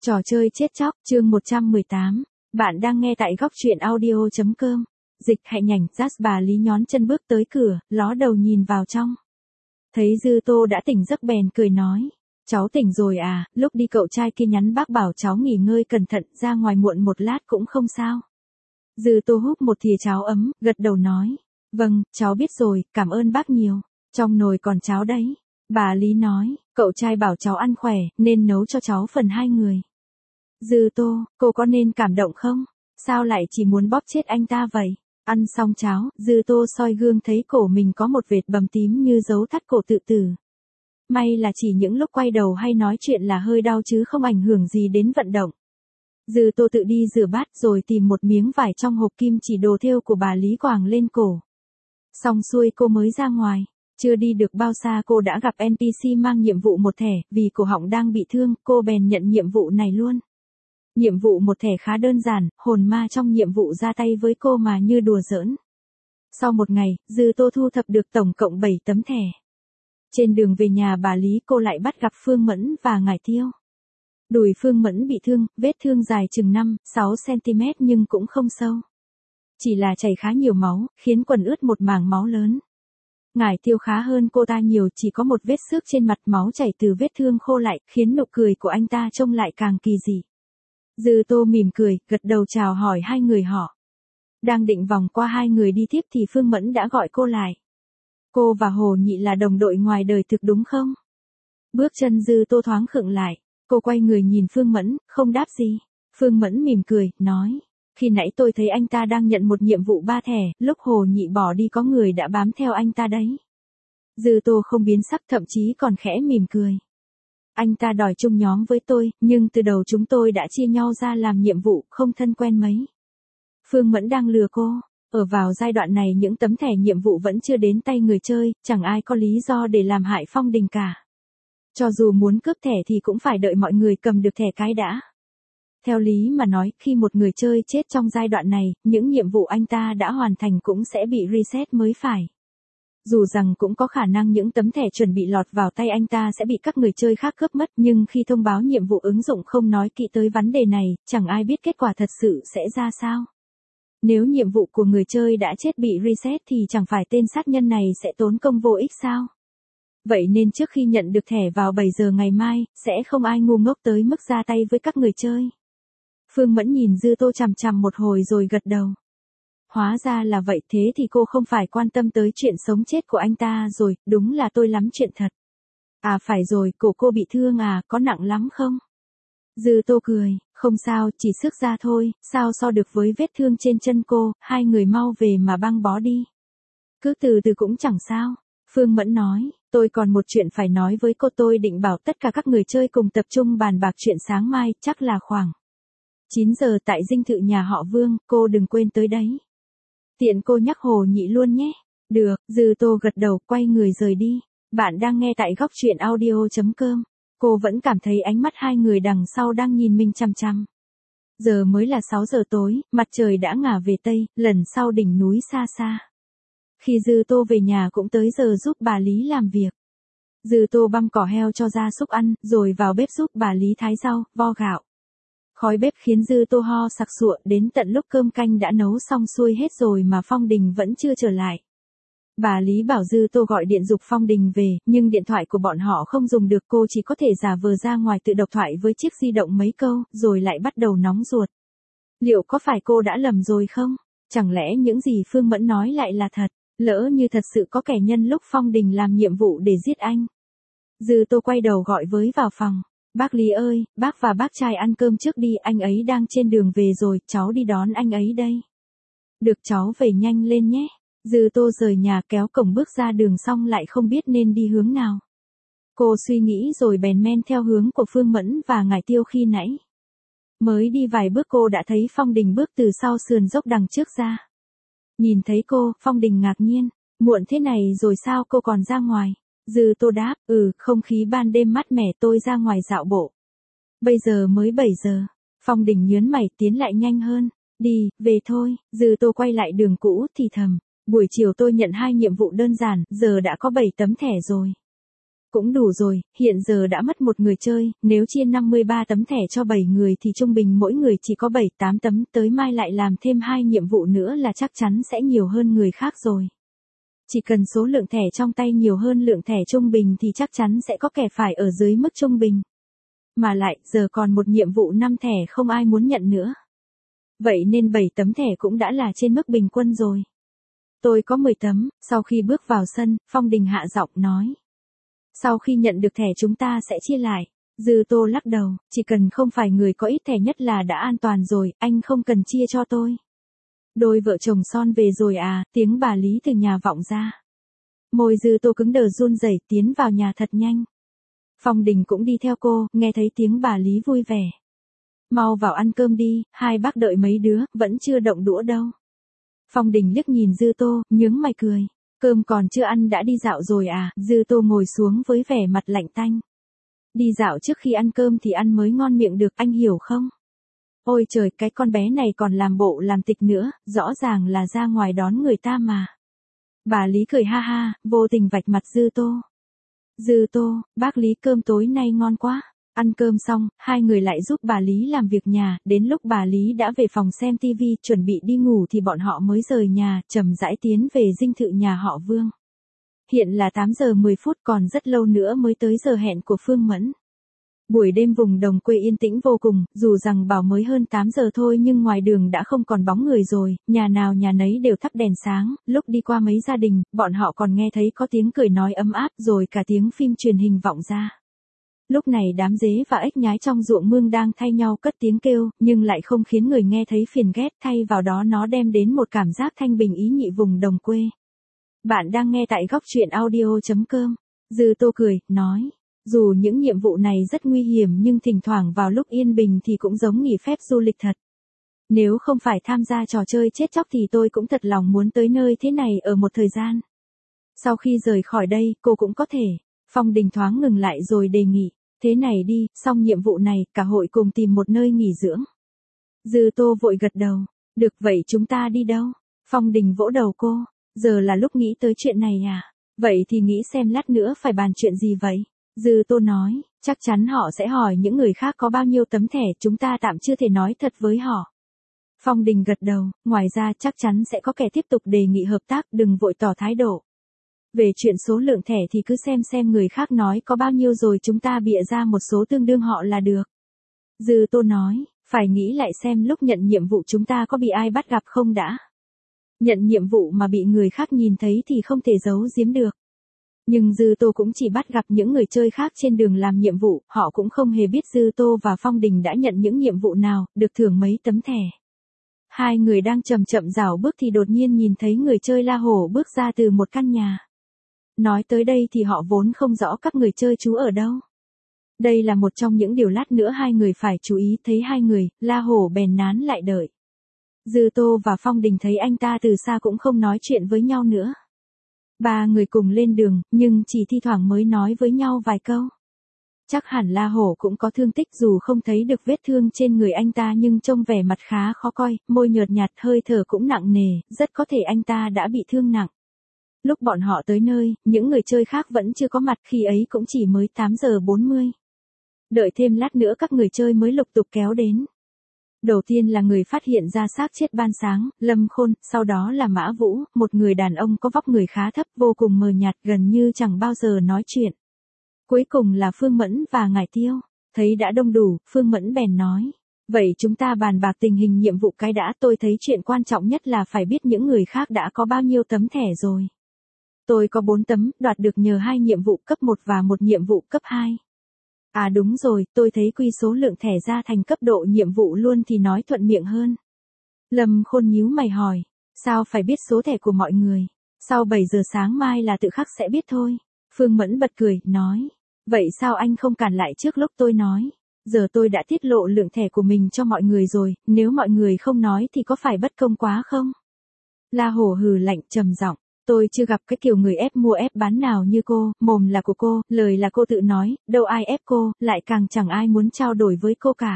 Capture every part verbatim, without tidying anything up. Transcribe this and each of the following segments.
Trò chơi chết chóc, chương một trăm mười tám. Bạn đang nghe tại góc truyện audio chấm com. Dịch Hạnh Nhảnh, Jazz bà Lý nhón chân bước tới cửa, ló đầu nhìn vào trong. Thấy Dư Tô đã tỉnh giấc bèn cười nói. Cháu tỉnh rồi à, lúc đi cậu trai kia nhắn bác bảo cháu nghỉ ngơi cẩn thận, ra ngoài muộn một lát cũng không sao. Dư Tô húp một thìa cháo ấm, gật đầu nói. Vâng, cháu biết rồi, cảm ơn bác nhiều. Trong nồi còn cháo đấy. Bà Lý nói, cậu trai bảo cháu ăn khỏe, nên nấu cho cháu phần hai người. Dư Tô, cô có nên cảm động không? Sao lại chỉ muốn bóp chết anh ta vậy? Ăn xong cháo, Dư Tô soi gương thấy cổ mình có một vệt bầm tím như dấu thắt cổ tự tử. May là chỉ những lúc quay đầu hay nói chuyện là hơi đau chứ không ảnh hưởng gì đến vận động. Dư Tô tự đi rửa bát rồi tìm một miếng vải trong hộp kim chỉ đồ thêu của bà Lý quàng lên cổ. Xong xuôi cô mới ra ngoài. Chưa đi được bao xa cô đã gặp en pê xê mang nhiệm vụ một thẻ, vì cổ họng đang bị thương, cô bèn nhận nhiệm vụ này luôn. Nhiệm vụ một thẻ khá đơn giản, hồn ma trong nhiệm vụ ra tay với cô mà như đùa giỡn. Sau một ngày, Dư Tô thu thập được tổng cộng bảy tấm thẻ. Trên đường về nhà bà Lý cô lại bắt gặp Phương Mẫn và Ngải Tiêu. Đùi Phương Mẫn bị thương, vết thương dài chừng năm, sáu xăng-ti-mét nhưng cũng không sâu. Chỉ là chảy khá nhiều máu, khiến quần ướt một mảng máu lớn. Ngải Tiêu khá hơn cô ta nhiều, chỉ có một vết xước trên mặt, máu chảy từ vết thương khô lại, khiến nụ cười của anh ta trông lại càng kỳ dị. Dư Tô mỉm cười, gật đầu chào hỏi hai người họ. Đang định vòng qua hai người đi tiếp thì Phương Mẫn đã gọi cô lại. Cô và Hồ Nhị là đồng đội ngoài đời thực đúng không? Bước chân Dư Tô thoáng khựng lại, cô quay người nhìn Phương Mẫn, không đáp gì. Phương Mẫn mỉm cười, nói. Khi nãy tôi thấy anh ta đang nhận một nhiệm vụ ba thẻ, lúc Hồ Nhị bỏ đi có người đã bám theo anh ta đấy. Dư Tô không biến sắc, thậm chí còn khẽ mỉm cười. Anh ta đòi chung nhóm với tôi, nhưng từ đầu chúng tôi đã chia nhau ra làm nhiệm vụ, không thân quen mấy. Phương Mẫn đang lừa cô. Ở vào giai đoạn này những tấm thẻ nhiệm vụ vẫn chưa đến tay người chơi, chẳng ai có lý do để làm hại Phong Đình cả. Cho dù muốn cướp thẻ thì cũng phải đợi mọi người cầm được thẻ cái đã. Theo lý mà nói, khi một người chơi chết trong giai đoạn này, những nhiệm vụ anh ta đã hoàn thành cũng sẽ bị reset mới phải. Dù rằng cũng có khả năng những tấm thẻ chuẩn bị lọt vào tay anh ta sẽ bị các người chơi khác cướp mất, nhưng khi thông báo nhiệm vụ ứng dụng không nói kỹ tới vấn đề này, chẳng ai biết kết quả thật sự sẽ ra sao. Nếu nhiệm vụ của người chơi đã chết bị reset thì chẳng phải tên sát nhân này sẽ tốn công vô ích sao? Vậy nên trước khi nhận được thẻ vào bảy giờ ngày mai, sẽ không ai ngu ngốc tới mức ra tay với các người chơi. Phương Mẫn nhìn Dư Tô chằm chằm một hồi rồi gật đầu. Hóa ra là vậy, thế thì cô không phải quan tâm tới chuyện sống chết của anh ta rồi, đúng là tôi lắm chuyện thật. À phải rồi, cổ cô bị thương à, có nặng lắm không? Dư Tô cười, không sao, chỉ xước da thôi, sao so được với vết thương trên chân cô, hai người mau về mà băng bó đi. Cứ từ từ cũng chẳng sao. Phương Mẫn nói, tôi còn một chuyện phải nói với cô, tôi định bảo tất cả các người chơi cùng tập trung bàn bạc chuyện sáng mai, chắc là khoảng chín giờ tại dinh thự nhà họ Vương, cô đừng quên tới đấy. Tiện cô nhắc Hồ Nhị luôn nhé. Được, Dư Tô gật đầu, quay người rời đi. Bạn đang nghe tại góc truyện audio chấm com. Cô vẫn cảm thấy ánh mắt hai người đằng sau đang nhìn mình chằm chằm. Giờ mới là sáu giờ tối, mặt trời đã ngả về tây, lần sau đỉnh núi xa xa. Khi Dư Tô về nhà cũng tới giờ giúp bà Lý làm việc. Dư Tô băm cỏ heo cho gia súc ăn, rồi vào bếp giúp bà Lý thái rau, vo gạo. Khói bếp khiến Dư Tô ho sặc sụa, đến tận lúc cơm canh đã nấu xong xuôi hết rồi mà Phong Đình vẫn chưa trở lại. Bà Lý bảo Dư Tô gọi điện giục Phong Đình về, nhưng điện thoại của bọn họ không dùng được, cô chỉ có thể giả vờ ra ngoài tự độc thoại với chiếc di động mấy câu, rồi lại bắt đầu nóng ruột. Liệu có phải cô đã lầm rồi không? Chẳng lẽ những gì Phương Mẫn nói lại là thật? Lỡ như thật sự có kẻ nhân lúc Phong Đình làm nhiệm vụ để giết anh. Dư Tô quay đầu gọi với vào phòng. Bác Lý ơi, bác và bác trai ăn cơm trước đi, anh ấy đang trên đường về rồi, cháu đi đón anh ấy đây. Được, cháu về nhanh lên nhé. Dư Tô rời nhà kéo cổng bước ra đường xong lại không biết nên đi hướng nào. Cô suy nghĩ rồi bèn men theo hướng của Phương Mẫn và Ngải Tiêu khi nãy. Mới đi vài bước cô đã thấy Phong Đình bước từ sau sườn dốc đằng trước ra. Nhìn thấy cô, Phong Đình ngạc nhiên. Muộn thế này rồi sao cô còn ra ngoài? Dư Tô đáp, ừ, không khí ban đêm mát mẻ, tôi ra ngoài dạo bộ. Bây giờ mới bảy giờ. Phong Đình nhớn mày tiến lại nhanh hơn. Đi, về thôi. Dư Tô quay lại đường cũ thì thầm. Buổi chiều tôi nhận hai nhiệm vụ đơn giản, giờ đã có bảy tấm thẻ rồi. Cũng đủ rồi, hiện giờ đã mất một người chơi, nếu chia năm mươi ba tấm thẻ cho bảy người thì trung bình mỗi người chỉ có bảy tám tấm, tới mai lại làm thêm hai nhiệm vụ nữa là chắc chắn sẽ nhiều hơn người khác rồi. Chỉ cần số lượng thẻ trong tay nhiều hơn lượng thẻ trung bình thì chắc chắn sẽ có kẻ phải ở dưới mức trung bình. Mà lại, giờ còn một nhiệm vụ năm thẻ không ai muốn nhận nữa. Vậy nên bảy tấm thẻ cũng đã là trên mức bình quân rồi. Tôi có mười tấm, sau khi bước vào sân, Phong Đình hạ giọng nói. Sau khi nhận được thẻ chúng ta sẽ chia lại. Dư Tô lắc đầu, chỉ cần không phải người có ít thẻ nhất là đã an toàn rồi, anh không cần chia cho tôi. Đôi vợ chồng son về rồi à, tiếng bà Lý từ nhà vọng ra. Môi Dư Tô cứng đờ run rẩy tiến vào nhà thật nhanh. Phong Đình cũng đi theo cô, nghe thấy tiếng bà Lý vui vẻ. Mau vào ăn cơm đi, hai bác đợi mấy đứa, vẫn chưa động đũa đâu. Phong Đình liếc nhìn Dư Tô, nhướng mày cười. Cơm còn chưa ăn đã đi dạo rồi à, Dư Tô ngồi xuống với vẻ mặt lạnh tanh. Đi dạo trước khi ăn cơm thì ăn mới ngon miệng được, anh hiểu không? Ôi trời, cái con bé này còn làm bộ làm tịch nữa, rõ ràng là ra ngoài đón người ta mà. Bà Lý cười ha ha, vô tình vạch mặt Dư Tô. Dư Tô, bác Lý cơm tối nay ngon quá. Ăn cơm xong, hai người lại giúp bà Lý làm việc nhà, đến lúc bà Lý đã về phòng xem tivi, chuẩn bị đi ngủ thì bọn họ mới rời nhà, chậm rãi tiến về dinh thự nhà họ Vương. Hiện là tám giờ mười phút, còn rất lâu nữa mới tới giờ hẹn của Phương Mẫn. Buổi đêm vùng đồng quê yên tĩnh vô cùng, dù rằng bảo mới hơn tám giờ thôi nhưng ngoài đường đã không còn bóng người rồi, nhà nào nhà nấy đều thắp đèn sáng, lúc đi qua mấy gia đình, bọn họ còn nghe thấy có tiếng cười nói ấm áp rồi cả tiếng phim truyền hình vọng ra. Lúc này đám dế và ếch nhái trong ruộng mương đang thay nhau cất tiếng kêu, nhưng lại không khiến người nghe thấy phiền ghét, thay vào đó nó đem đến một cảm giác thanh bình ý nhị vùng đồng quê. Bạn đang nghe tại góc truyện audio chấm com. Dư Tô cười, nói, dù những nhiệm vụ này rất nguy hiểm nhưng thỉnh thoảng vào lúc yên bình thì cũng giống nghỉ phép du lịch thật. Nếu không phải tham gia trò chơi chết chóc thì tôi cũng thật lòng muốn tới nơi thế này ở một thời gian. Sau khi rời khỏi đây, cô cũng có thể. Phong Đình thoáng ngừng lại rồi đề nghị, thế này đi, xong nhiệm vụ này, cả hội cùng tìm một nơi nghỉ dưỡng. Dư Tô vội gật đầu, được vậy chúng ta đi đâu? Phong Đình vỗ đầu cô, giờ là lúc nghĩ tới chuyện này à? Vậy thì nghĩ xem lát nữa phải bàn chuyện gì vậy? Dư Tô nói, chắc chắn họ sẽ hỏi những người khác có bao nhiêu tấm thẻ, chúng ta tạm chưa thể nói thật với họ. Phong Đình gật đầu, ngoài ra chắc chắn sẽ có kẻ tiếp tục đề nghị hợp tác, đừng vội tỏ thái độ. Về chuyện số lượng thẻ thì cứ xem xem người khác nói có bao nhiêu rồi chúng ta bịa ra một số tương đương họ là được. Dư Tô nói, phải nghĩ lại xem lúc nhận nhiệm vụ chúng ta có bị ai bắt gặp không đã. Nhận nhiệm vụ mà bị người khác nhìn thấy thì không thể giấu giếm được. Nhưng Dư Tô cũng chỉ bắt gặp những người chơi khác trên đường làm nhiệm vụ, họ cũng không hề biết Dư Tô và Phong Đình đã nhận những nhiệm vụ nào, được thưởng mấy tấm thẻ. Hai người đang chậm chậm rảo bước thì đột nhiên nhìn thấy người chơi La Hổ bước ra từ một căn nhà. Nói tới đây thì họ vốn không rõ các người chơi trú ở đâu. Đây là một trong những điều lát nữa hai người phải chú ý, thấy hai người, La Hổ bèn nán lại đợi. Dư Tô và Phong Đình thấy anh ta từ xa cũng không nói chuyện với nhau nữa. Ba người cùng lên đường, nhưng chỉ thi thoảng mới nói với nhau vài câu. Chắc hẳn La Hổ cũng có thương tích dù không thấy được vết thương trên người anh ta nhưng trông vẻ mặt khá khó coi, môi nhợt nhạt hơi thở cũng nặng nề, rất có thể anh ta đã bị thương nặng. Lúc bọn họ tới nơi, những người chơi khác vẫn chưa có mặt, khi ấy cũng chỉ mới tám giờ bốn mươi. Đợi thêm lát nữa các người chơi mới lục tục kéo đến. Đầu tiên là người phát hiện ra xác chết ban sáng, Lâm Khôn, sau đó là Mã Vũ, một người đàn ông có vóc người khá thấp, vô cùng mờ nhạt, gần như chẳng bao giờ nói chuyện. Cuối cùng là Phương Mẫn và Ngải Tiêu. Thấy đã đông đủ, Phương Mẫn bèn nói, vậy chúng ta bàn bạc tình hình nhiệm vụ cái đã, tôi thấy chuyện quan trọng nhất là phải biết những người khác đã có bao nhiêu tấm thẻ rồi. Tôi có bốn tấm, đoạt được nhờ hai nhiệm vụ cấp một và một nhiệm vụ cấp hai. À đúng rồi, tôi thấy quy số lượng thẻ ra thành cấp độ nhiệm vụ luôn thì nói thuận miệng hơn. Lâm Khôn nhíu mày hỏi, sao phải biết số thẻ của mọi người? Sau bảy giờ sáng mai là tự khắc sẽ biết thôi. Phương Mẫn bật cười, nói, vậy sao anh không cản lại trước lúc tôi nói? Giờ tôi đã tiết lộ lượng thẻ của mình cho mọi người rồi, nếu mọi người không nói thì có phải bất công quá không? La Hổ hừ lạnh trầm giọng. Tôi chưa gặp cái kiểu người ép mua ép bán nào như cô, mồm là của cô, lời là cô tự nói, đâu ai ép cô, lại càng chẳng ai muốn trao đổi với cô cả.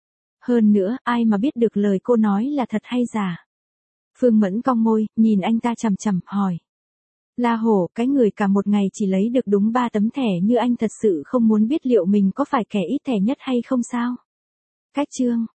Hơn nữa, ai mà biết được lời cô nói là thật hay giả. Phương Mẫn cong môi, nhìn anh ta chằm chằm, hỏi. La hổ, cái người cả một ngày chỉ lấy được đúng ba tấm thẻ như anh thật sự không muốn biết liệu mình có phải kẻ ít thẻ nhất hay không sao? Cách chương